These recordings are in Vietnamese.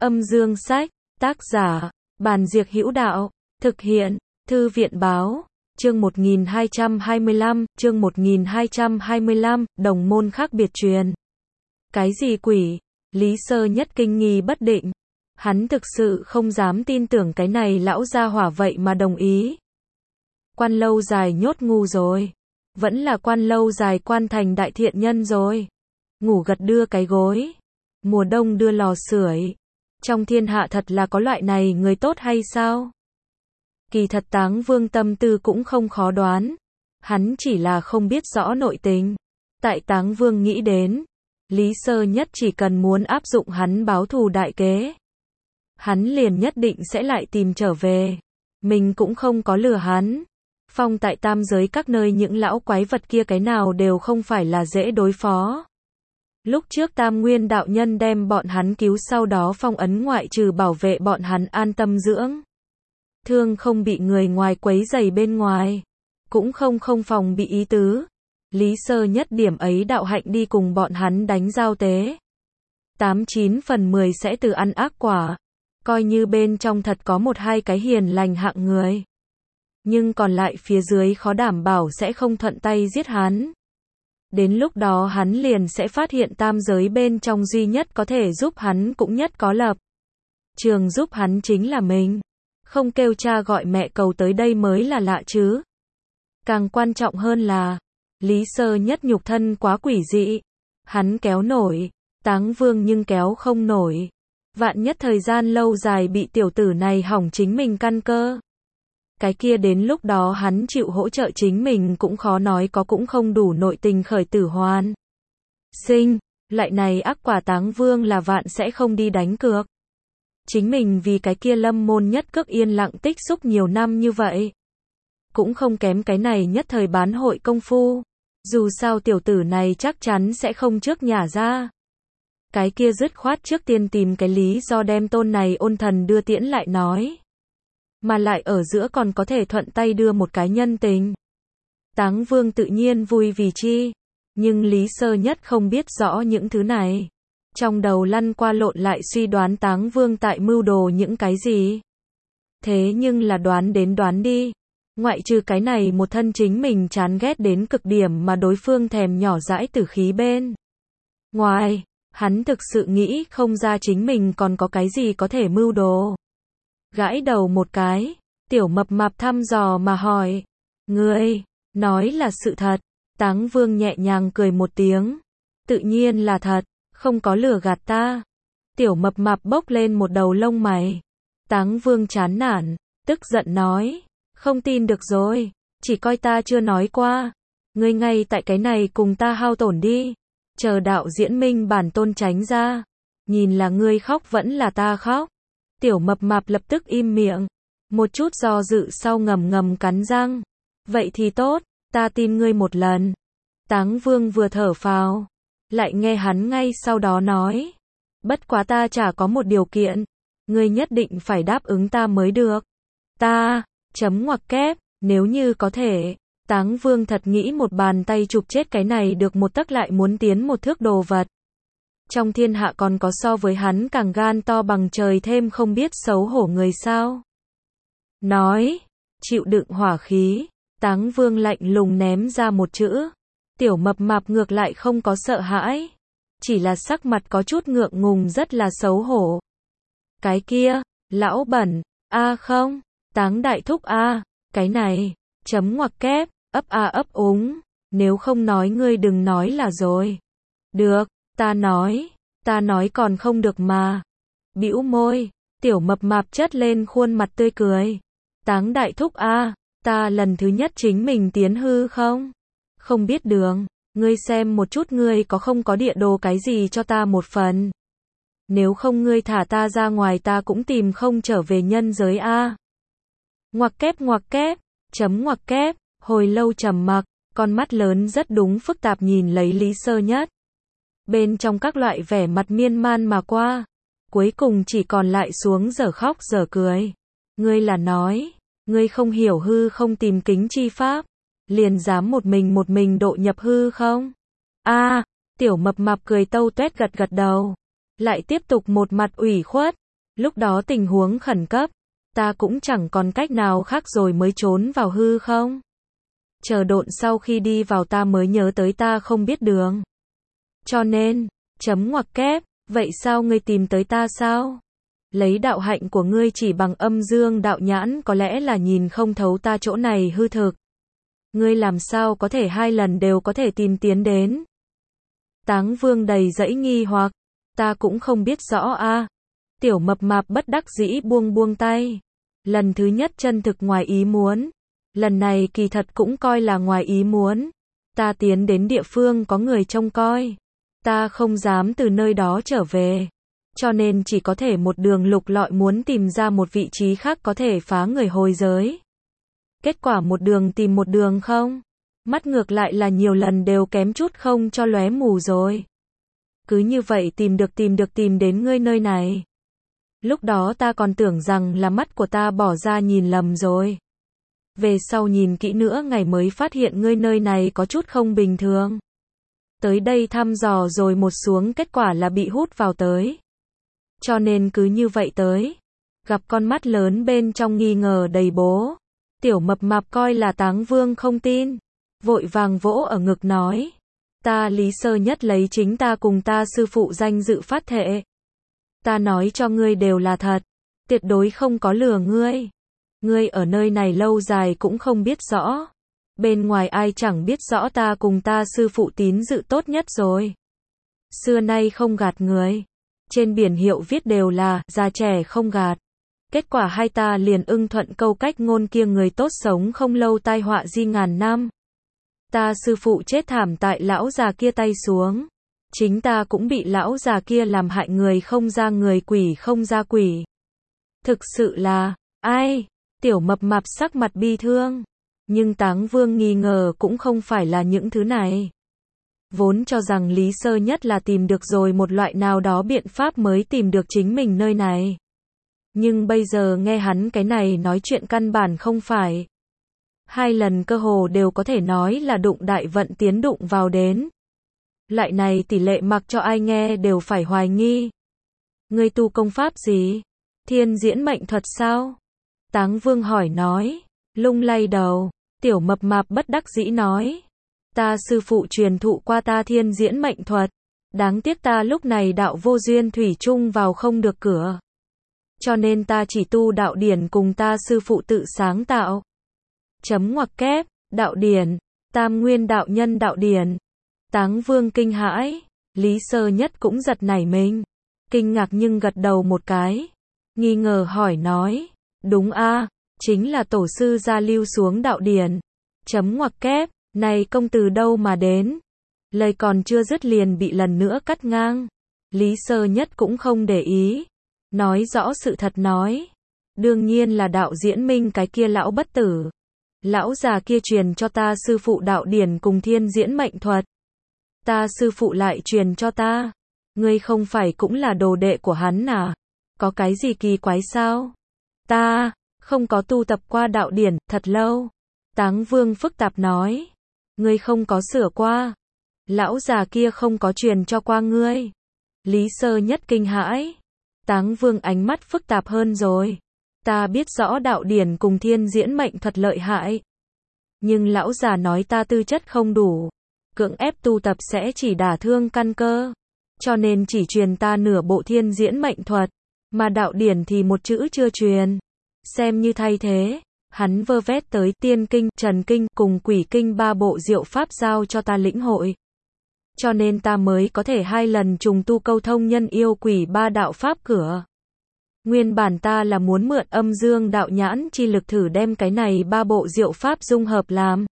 Âm dương sách, tác giả, Bàn Diệc Hữu Đạo, thực hiện, Thư viện báo, chương 1225, đồng môn khác biệt truyền. Cái gì quỷ? Lý Sơ Nhất kinh nghi bất định. Hắn thực sự không dám tin tưởng cái này lão gia hỏa vậy mà đồng ý. Quan lâu dài nhốt ngu rồi. Vẫn là quan lâu dài quan thành đại thiện nhân rồi. Ngủ gật đưa cái gối. Mùa đông đưa lò sưởi. Trong thiên hạ thật là có loại này người tốt hay sao? Kỳ thật Táng Vương tâm tư cũng không khó đoán. Hắn chỉ là không biết rõ nội tình. Tại Táng Vương nghĩ đến, Lý Sơ Nhất chỉ cần muốn áp dụng hắn báo thù đại kế, hắn liền nhất định sẽ lại tìm trở về. Mình cũng không có lừa hắn. Phong tại tam giới các nơi những lão quái vật kia cái nào đều không phải là dễ đối phó. Lúc trước Tam Nguyên đạo nhân đem bọn hắn cứu, sau đó phong ấn ngoại trừ bảo vệ bọn hắn an tâm dưỡng thương không bị người ngoài quấy rầy bên ngoài, cũng không phòng bị ý tứ. Lý Sơ Nhất điểm ấy đạo hạnh đi cùng bọn hắn đánh giao tế, 89 phần 10 sẽ từ ăn ác quả. Coi như bên trong thật có một hai cái hiền lành hạng người, nhưng còn lại phía dưới khó đảm bảo sẽ không thuận tay giết hắn. Đến lúc đó hắn liền sẽ phát hiện tam giới bên trong duy nhất có thể giúp hắn cũng nhất có lập trường giúp hắn chính là mình. Không kêu cha gọi mẹ cầu tới đây mới là lạ chứ. Càng quan trọng hơn là, Lý Sơ Nhất nhục thân quá quỷ dị. Hắn kéo nổi Táng Vương nhưng kéo không nổi. Vạn nhất thời gian lâu dài bị tiểu tử này hỏng chính mình căn cơ, cái kia đến lúc đó hắn chịu hỗ trợ chính mình cũng khó nói có cũng không đủ nội tình khởi tử hoàn sinh. Lại này ác quả Táng Vương là vạn sẽ không đi đánh cược. Chính mình vì cái kia Lâm Môn Nhất Cước yên lặng tích xúc nhiều năm như vậy, cũng không kém cái này nhất thời bán hội công phu. Dù sao tiểu tử này chắc chắn sẽ không trước nhả ra. Cái kia dứt khoát trước tiên tìm cái lý do đem tôn này ôn thần đưa tiễn lại nói. Mà lại ở giữa còn có thể thuận tay đưa một cái nhân tình. Táng Vương tự nhiên vui vì chi. Nhưng Lý Sơ Nhất không biết rõ những thứ này. Trong đầu lăn qua lộn lại suy đoán Táng Vương tại mưu đồ những cái gì. Thế nhưng là đoán đến đoán đi. Ngoại trừ cái này một thân chính mình chán ghét đến cực điểm mà đối phương thèm nhỏ dãi tử khí bên ngoài, hắn thực sự nghĩ không ra chính mình còn có cái gì có thể mưu đồ. Gãi đầu một cái, tiểu mập mạp thăm dò mà hỏi. Ngươi, nói là sự thật. Táng Vương nhẹ nhàng cười một tiếng. Tự nhiên là thật, không có lừa gạt ta. Tiểu mập mạp bốc lên một đầu lông mày. Táng Vương chán nản, tức giận nói. Không tin được rồi, chỉ coi ta chưa nói qua. Ngươi ngay tại cái này cùng ta hao tổn đi. Chờ đạo diễn minh bản tôn tránh ra. Nhìn là ngươi khóc vẫn là ta khóc. Tiểu mập mạp lập tức im miệng. Một chút do dự sau ngầm ngầm cắn răng. Vậy thì tốt, ta tin ngươi một lần. Táng Vương vừa thở phào, lại nghe hắn ngay sau đó nói. Bất quá ta chả có một điều kiện. Ngươi nhất định phải đáp ứng ta mới được. Ta, chấm ngoặc kép, nếu như có thể. Táng Vương thật nghĩ một bàn tay chụp chết cái này được một tấc lại muốn tiến một thước đồ vật. Trong thiên hạ còn có so với hắn càng gan to bằng trời thêm không biết xấu hổ người sao? Nói, chịu đựng hỏa khí, Táng Vương lạnh lùng ném ra một chữ. Tiểu mập mạp ngược lại không có sợ hãi, chỉ là sắc mặt có chút ngượng ngùng rất là xấu hổ. Cái kia, lão bẩn, không, Táng đại thúc cái này, chấm ngoặc kép, ấp úng, nếu không nói ngươi đừng nói là rồi. Được, ta nói còn không được mà. Bĩu môi, tiểu mập mạp chất lên khuôn mặt tươi cười. Táng đại thúc ta lần thứ nhất chính mình tiến hư không? Không biết đường, ngươi xem một chút ngươi có không có địa đồ cái gì cho ta một phần. Nếu không ngươi thả ta ra ngoài ta cũng tìm không trở về nhân giới ngoặc kép, chấm ngoặc kép, hồi lâu trầm mặc, con mắt lớn rất đúng phức tạp nhìn lấy Lý Sơ Nhất. Bên trong các loại vẻ mặt miên man mà qua, cuối cùng chỉ còn lại xuống dở khóc dở cười. Ngươi là nói, ngươi không hiểu hư không tìm kính chi pháp, liền dám một mình độ nhập hư không? Tiểu mập mạp cười tâu tuét gật đầu, lại tiếp tục một mặt ủy khuất. Lúc đó tình huống khẩn cấp, ta cũng chẳng còn cách nào khác rồi mới trốn vào hư không. Chờ độn sau khi đi vào ta mới nhớ tới ta không biết đường. Cho nên, chấm ngoặc kép, vậy sao ngươi tìm tới ta sao? Lấy đạo hạnh của ngươi chỉ bằng âm dương đạo nhãn có lẽ là nhìn không thấu ta chỗ này hư thực. Ngươi làm sao có thể 2 lần đều có thể tìm tiến đến? Táng Vương đầy dẫy nghi hoặc, ta cũng không biết rõ a. Tiểu mập mạp bất đắc dĩ buông tay. Lần thứ nhất chân thực ngoài ý muốn. Lần này kỳ thật cũng coi là ngoài ý muốn. Ta tiến đến địa phương có người trông coi. Ta không dám từ nơi đó trở về. Cho nên chỉ có thể một đường lục lọi muốn tìm ra một vị trí khác có thể phá người hồi giới. Kết quả một đường tìm một đường không. Mắt ngược lại là nhiều lần đều kém chút không cho lóe mù rồi. Cứ như vậy tìm đến ngươi nơi này. Lúc đó ta còn tưởng rằng là mắt của ta bỏ ra nhìn lầm rồi. Về sau nhìn kỹ nữa ngày mới phát hiện ngươi nơi này có chút không bình thường. Tới đây thăm dò rồi một xuống kết quả là bị hút vào tới. Cho nên cứ như vậy tới. Gặp con mắt lớn bên trong nghi ngờ đầy bố. Tiểu mập mạp coi là Táng Vương không tin. Vội vàng vỗ ở ngực nói. Ta Lý Sơ Nhất lấy chính ta cùng ta sư phụ danh dự phát thệ. Ta nói cho ngươi đều là thật. Tuyệt đối không có lừa ngươi. Ngươi ở nơi này lâu dài cũng không biết rõ. Bên ngoài ai chẳng biết rõ ta cùng ta sư phụ tín dự tốt nhất rồi. Xưa nay không gạt người. Trên biển hiệu viết đều là già trẻ không gạt. Kết quả hai ta liền ưng thuận câu cách ngôn kia người tốt sống không lâu tai họa di ngàn năm. Ta sư phụ chết thảm tại lão già kia tay xuống. Chính ta cũng bị lão già kia làm hại người không ra người quỷ không ra quỷ. Thực sự là, ai? Tiểu mập mạp sắc mặt bi thương. Nhưng Táng Vương nghi ngờ cũng không phải là những thứ này. Vốn cho rằng Lý Sơ Nhất là tìm được rồi một loại nào đó biện pháp mới tìm được chính mình nơi này. Nhưng bây giờ nghe hắn cái này nói chuyện căn bản không phải. 2 lần cơ hồ đều có thể nói là đụng đại vận tiến đụng vào đến. Loại này tỷ lệ mặc cho ai nghe đều phải hoài nghi. Ngươi tu công pháp gì? Thiên diễn mệnh thuật sao? Táng Vương hỏi nói. Lung lay đầu. Tiểu mập mạp bất đắc dĩ nói. Ta sư phụ truyền thụ qua ta thiên diễn mệnh thuật. Đáng tiếc ta lúc này đạo vô duyên thủy chung vào không được cửa. Cho nên ta chỉ tu đạo điển cùng ta sư phụ tự sáng tạo. Chấm ngoặc kép, đạo điển, tam nguyên đạo nhân đạo điển. Táng Vương kinh hãi, Lý Sơ Nhất cũng giật nảy mình. Kinh ngạc nhưng gật đầu một cái. Nghi ngờ hỏi nói, đúng a, chính là tổ sư gia lưu xuống đạo điển. Chấm ngoặc kép, này công từ đâu mà đến? Lời còn chưa dứt liền bị lần nữa cắt ngang. Lý Sơ Nhất cũng không để ý. Nói rõ sự thật nói. Đương nhiên là đạo diễn minh cái kia lão bất tử. Lão già kia truyền cho ta sư phụ đạo điển cùng thiên diễn mệnh thuật. Ta sư phụ lại truyền cho ta. Ngươi không phải cũng là đồ đệ của hắn à? Có cái gì kỳ quái sao? Ta không có tu tập qua đạo điển thật lâu. Táng Vương phức tạp nói. Ngươi không có sửa qua. Lão già kia không có truyền cho qua ngươi. Lý Sơ Nhất kinh hãi. Táng Vương ánh mắt phức tạp hơn rồi. Ta biết rõ đạo điển cùng thiên diễn mệnh thuật lợi hại. Nhưng lão già nói ta tư chất không đủ. Cưỡng ép tu tập sẽ chỉ đả thương căn cơ. Cho nên chỉ truyền ta nửa bộ thiên diễn mệnh thuật. Mà đạo điển thì một chữ chưa truyền. Xem như thay thế. Hắn vơ vét tới tiên kinh, trần kinh cùng quỷ kinh 3 bộ diệu pháp giao cho ta lĩnh hội. Cho nên ta mới có thể 2 lần trùng tu câu thông nhân yêu quỷ 3 đạo pháp cửa. Nguyên bản ta là muốn mượn âm dương đạo nhãn chi lực thử đem cái này 3 bộ diệu pháp dung hợp làm.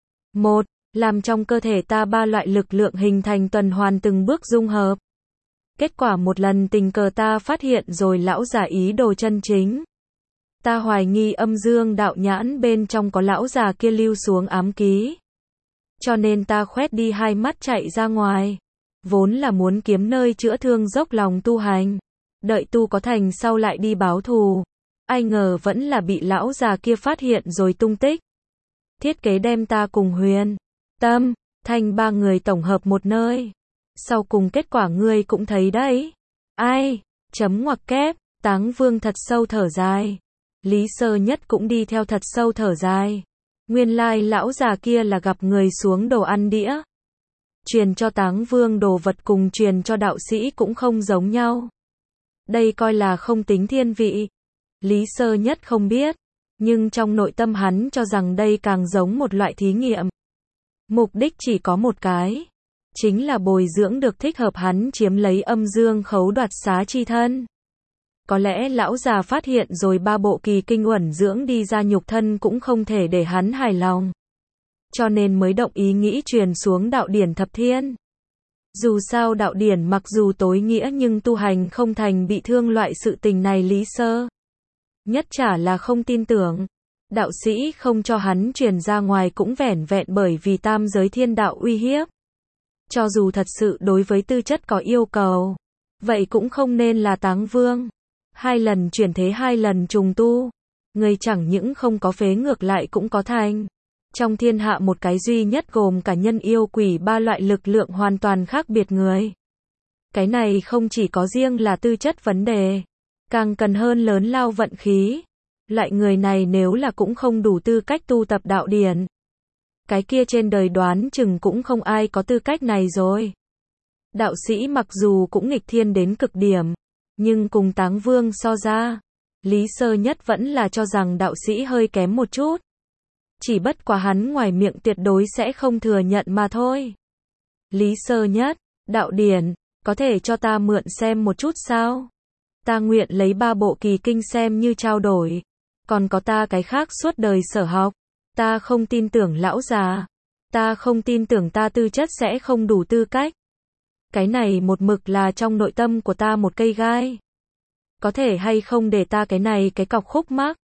1. Làm trong cơ thể ta 3 loại lực lượng hình thành tuần hoàn từng bước dung hợp. Kết quả một lần tình cờ ta phát hiện rồi lão già ý đồ chân chính. Ta hoài nghi âm dương đạo nhãn bên trong có lão già kia lưu xuống ám ký. Cho nên ta khoét đi 2 mắt chạy ra ngoài. Vốn là muốn kiếm nơi chữa thương dốc lòng tu hành. Đợi tu có thành sau lại đi báo thù. Ai ngờ vẫn là bị lão già kia phát hiện rồi tung tích. Thiết kế đem ta cùng Huyền, Tâm, Thanh 3 người tổng hợp một nơi. Sau cùng kết quả ngươi cũng thấy đấy. Ai? Chấm ngoặc kép. Táng Vương thật sâu thở dài. Lý Sơ Nhất cũng đi theo thật sâu thở dài. Nguyên lai lão già kia là gặp người xuống đồ ăn đĩa. Truyền cho Táng Vương đồ vật cùng truyền cho đạo sĩ cũng không giống nhau. Đây coi là không tính thiên vị. Lý Sơ Nhất không biết, nhưng trong nội tâm hắn cho rằng đây càng giống một loại thí nghiệm. Mục đích chỉ có một cái, chính là bồi dưỡng được thích hợp hắn chiếm lấy âm dương khấu đoạt xá chi thân. Có lẽ lão già phát hiện rồi 3 bộ kỳ kinh uẩn dưỡng đi ra nhục thân cũng không thể để hắn hài lòng. Cho nên mới động ý nghĩ truyền xuống đạo điển thập thiên. Dù sao đạo điển mặc dù tối nghĩa nhưng tu hành không thành bị thương loại sự tình này Lý Sơ Nhất chả là không tin tưởng. Đạo sĩ không cho hắn truyền ra ngoài cũng vẻn vẹn bởi vì tam giới thiên đạo uy hiếp. Cho dù thật sự đối với tư chất có yêu cầu, vậy cũng không nên là Táng Vương. 2 lần chuyển thế 2 lần trùng tu. Người chẳng những không có phế ngược lại cũng có thành. Trong thiên hạ một cái duy nhất gồm cả nhân yêu quỷ 3 loại lực lượng hoàn toàn khác biệt người. Cái này không chỉ có riêng là tư chất vấn đề, càng cần hơn lớn lao vận khí. Loại người này nếu là cũng không đủ tư cách tu tập đạo điển, cái kia trên đời đoán chừng cũng không ai có tư cách này rồi. Đạo sĩ mặc dù cũng nghịch thiên đến cực điểm, nhưng cùng Táng Vương so ra, Lý Sơ Nhất vẫn là cho rằng đạo sĩ hơi kém một chút. Chỉ bất quá hắn ngoài miệng tuyệt đối sẽ không thừa nhận mà thôi. Lý Sơ Nhất, đạo điển, có thể cho ta mượn xem một chút sao? Ta nguyện lấy 3 bộ kỳ kinh xem như trao đổi. Còn có ta cái khác suốt đời sở học. Ta không tin tưởng lão già. Ta không tin tưởng ta tư chất sẽ không đủ tư cách. Cái này một mực là trong nội tâm của ta một cây gai. Có thể hay không để ta cái này cái cọc khúc mắc?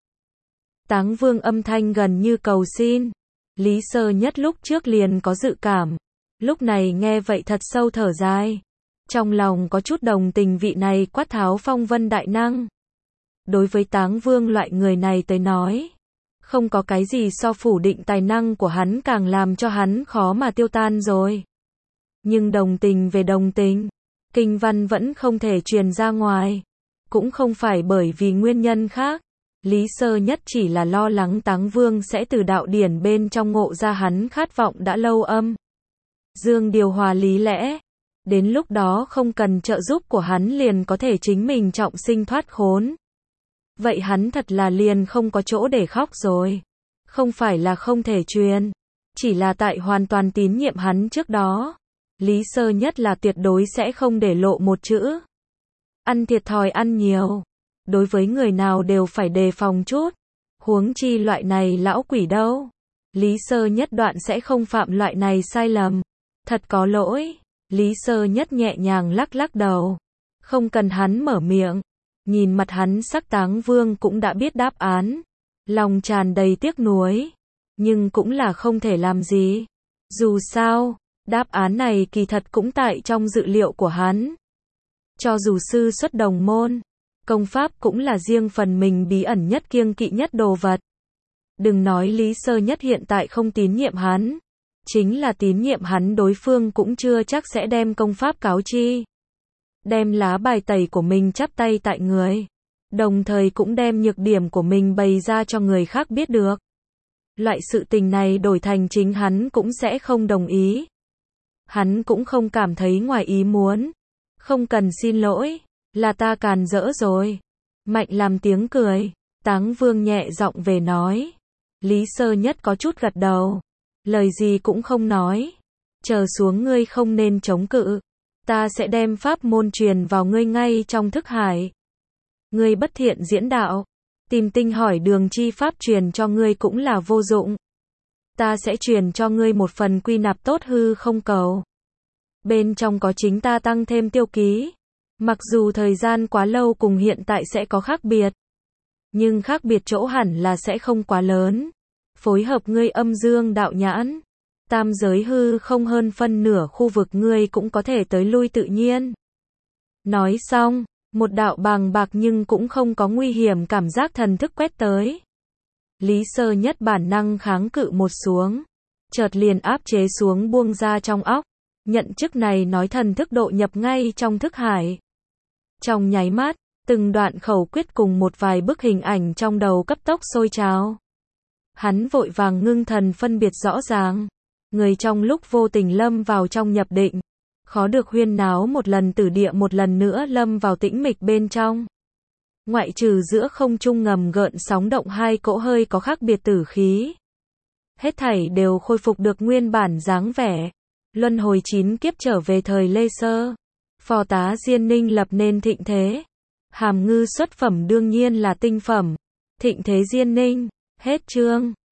Táng Vương âm thanh gần như cầu xin. Lý Sơ Nhất lúc trước liền có dự cảm. Lúc này nghe vậy thật sâu thở dài. Trong lòng có chút đồng tình vị này quát tháo phong vân đại năng. Đối với Táng Vương loại người này tới nói, không có cái gì so phủ định tài năng của hắn càng làm cho hắn khó mà tiêu tan rồi. Nhưng đồng tình về đồng tình, kinh văn vẫn không thể truyền ra ngoài. Cũng không phải bởi vì nguyên nhân khác. Lý Sơ Nhất chỉ là lo lắng Táng Vương sẽ từ đạo điển bên trong ngộ ra hắn khát vọng đã lâu âm dương điều hòa lý lẽ. Đến lúc đó không cần trợ giúp của hắn liền có thể chính mình trọng sinh thoát khốn. Vậy hắn thật là liền không có chỗ để khóc rồi. Không phải là không thể truyền, chỉ là tại hoàn toàn tín nhiệm hắn trước đó. Lý Sơ Nhất là tuyệt đối sẽ không để lộ một chữ. Ăn thiệt thòi ăn nhiều. Đối với người nào đều phải đề phòng chút. Huống chi loại này lão quỷ đâu. Lý Sơ Nhất đoạn sẽ không phạm loại này sai lầm. Thật có lỗi. Lý Sơ Nhất nhẹ nhàng lắc lắc đầu. Không cần hắn mở miệng. Nhìn mặt hắn sắc Táng Vương cũng đã biết đáp án. Lòng tràn đầy tiếc nuối. Nhưng cũng là không thể làm gì. Dù sao, đáp án này kỳ thật cũng tại trong dự liệu của hắn. Cho dù sư xuất đồng môn, công pháp cũng là riêng phần mình bí ẩn nhất kiêng kỵ nhất đồ vật. Đừng nói Lý Sơ Nhất hiện tại không tín nhiệm hắn. Chính là tín nhiệm hắn đối phương cũng chưa chắc sẽ đem công pháp cáo chi. Đem lá bài tẩy của mình chắp tay tại người. Đồng thời cũng đem nhược điểm của mình bày ra cho người khác biết được. Loại sự tình này đổi thành chính hắn cũng sẽ không đồng ý. Hắn cũng không cảm thấy ngoài ý muốn. Không cần xin lỗi, là ta càn rỡ rồi. Mạnh làm tiếng cười. Táng Vương nhẹ giọng về nói. Lý Sơ Nhất có chút gật đầu. Lời gì cũng không nói. Chờ xuống ngươi không nên chống cự. Ta sẽ đem pháp môn truyền vào ngươi ngay trong thức hải. Ngươi bất thiện diễn đạo. Tìm tinh hỏi đường chi pháp truyền cho ngươi cũng là vô dụng. Ta sẽ truyền cho ngươi một phần quy nạp tốt hư không cầu. Bên trong có chính ta tăng thêm tiêu ký. Mặc dù thời gian quá lâu cùng hiện tại sẽ có khác biệt. Nhưng khác biệt chỗ hẳn là sẽ không quá lớn. Phối hợp ngươi âm dương đạo nhãn. Tam giới hư không hơn phân nửa khu vực ngươi cũng có thể tới lui tự nhiên. Nói xong, một đạo bàng bạc nhưng cũng không có nguy hiểm cảm giác thần thức quét tới. Lý Sơ Nhất bản năng kháng cự một xuống. Chợt liền áp chế xuống buông ra trong óc. Nhận chức này nói thần thức độ nhập ngay trong thức hải. Trong nháy mắt, Từng đoạn khẩu quyết cùng một vài bức hình ảnh trong đầu cấp tốc sôi trào. Hắn vội vàng ngưng thần phân biệt rõ ràng. Người trong lúc vô tình lâm vào trong nhập định. Khó được huyên náo một lần, tử địa một lần nữa lâm vào tĩnh mịch bên trong. Ngoại trừ giữa không trung ngầm gợn sóng động hai cỗ hơi có khác biệt tử khí. Hết thảy đều khôi phục được nguyên bản dáng vẻ. Luân hồi 9 kiếp trở về thời Lê Sơ. Phò tá Diên Ninh lập nên thịnh thế. Hàm Ngư xuất phẩm đương nhiên là tinh phẩm. Thịnh thế Diên Ninh. Hết chương.